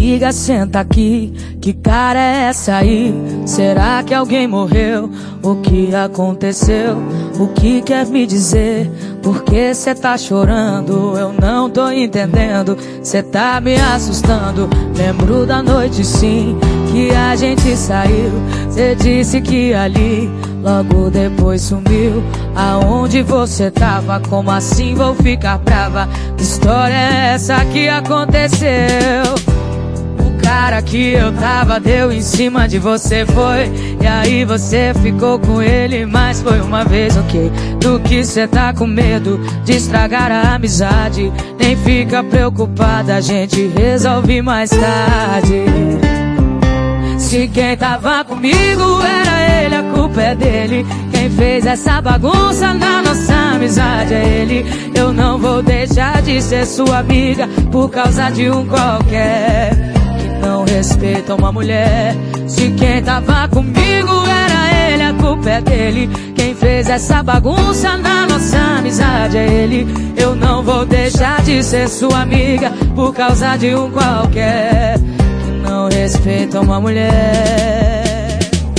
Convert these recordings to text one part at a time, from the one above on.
amiga, senta aqui. Que cara é essa aí? Será que alguém morreu? O que aconteceu? O que quer me dizer? Por que cê tá chorando? Eu não tô entendendo. Cê tá me assustando. Lembro da noite sim, que a gente saiu. Cê disse que ali, logo depois sumiu. Aonde você tava? Como assim vou ficar brava? Que história é essa que aconteceu? O cara que eu tava deu em cima de você, foi. E aí você ficou com ele, mas foi uma vez, ok? Do que cê tá com medo de estragar a amizade? Nem fica preocupada, a gente resolve mais tarde. Se quem tava comigo era ele, a culpa é dele. Quem fez essa bagunça na nossa amizade é ele. Eu não vou deixar de ser sua amiga por causa de um qualquer que não respeita uma mulher. Se quem tava comigo era ele, a culpa é dele. Quem fez essa bagunça na nossa amizade é ele. Eu não vou deixar de ser sua amiga por causa de um qualquer não respeita uma mulher.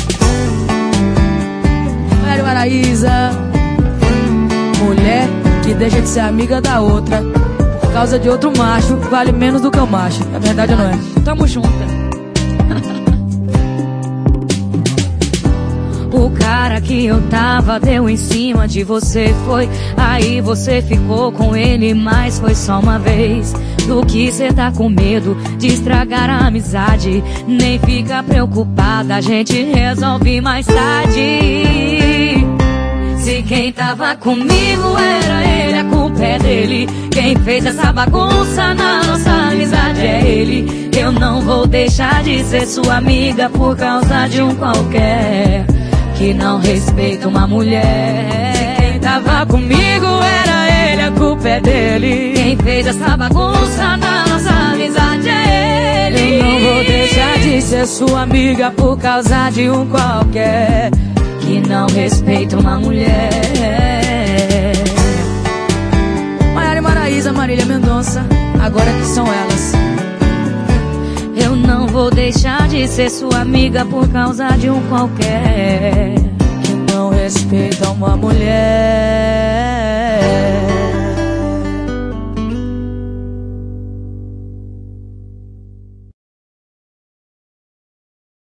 Velho Maraíza. Mulher que deixa de ser amiga da outra por causa de outro macho vale menos do que o macho. É verdade ou não é? Tamo junto. O cara que eu tava deu em cima de você, foi. Aí você ficou com ele, mas foi só uma vez. Do que cê tá com medo de estragar a amizade? Nem fica preocupada, a gente resolve mais tarde. Se quem tava comigo era ele, a culpa é dele. Quem fez essa bagunça na nossa amizade é ele. Eu não vou deixar de ser sua amiga por causa de um qualquer que não respeita uma mulher. Se quem tava comigo era ele, a culpa é dele. Quem fez essa bagunça na nossa amizade é ele. Eu não vou deixar de ser sua amiga por causa de um qualquer que não respeita uma mulher. Maiara e Maraíza, Marília Mendonça, agora que são elas. Eu não vou deixar de ser sua amiga por causa de um qualquer que não respeita uma mulher.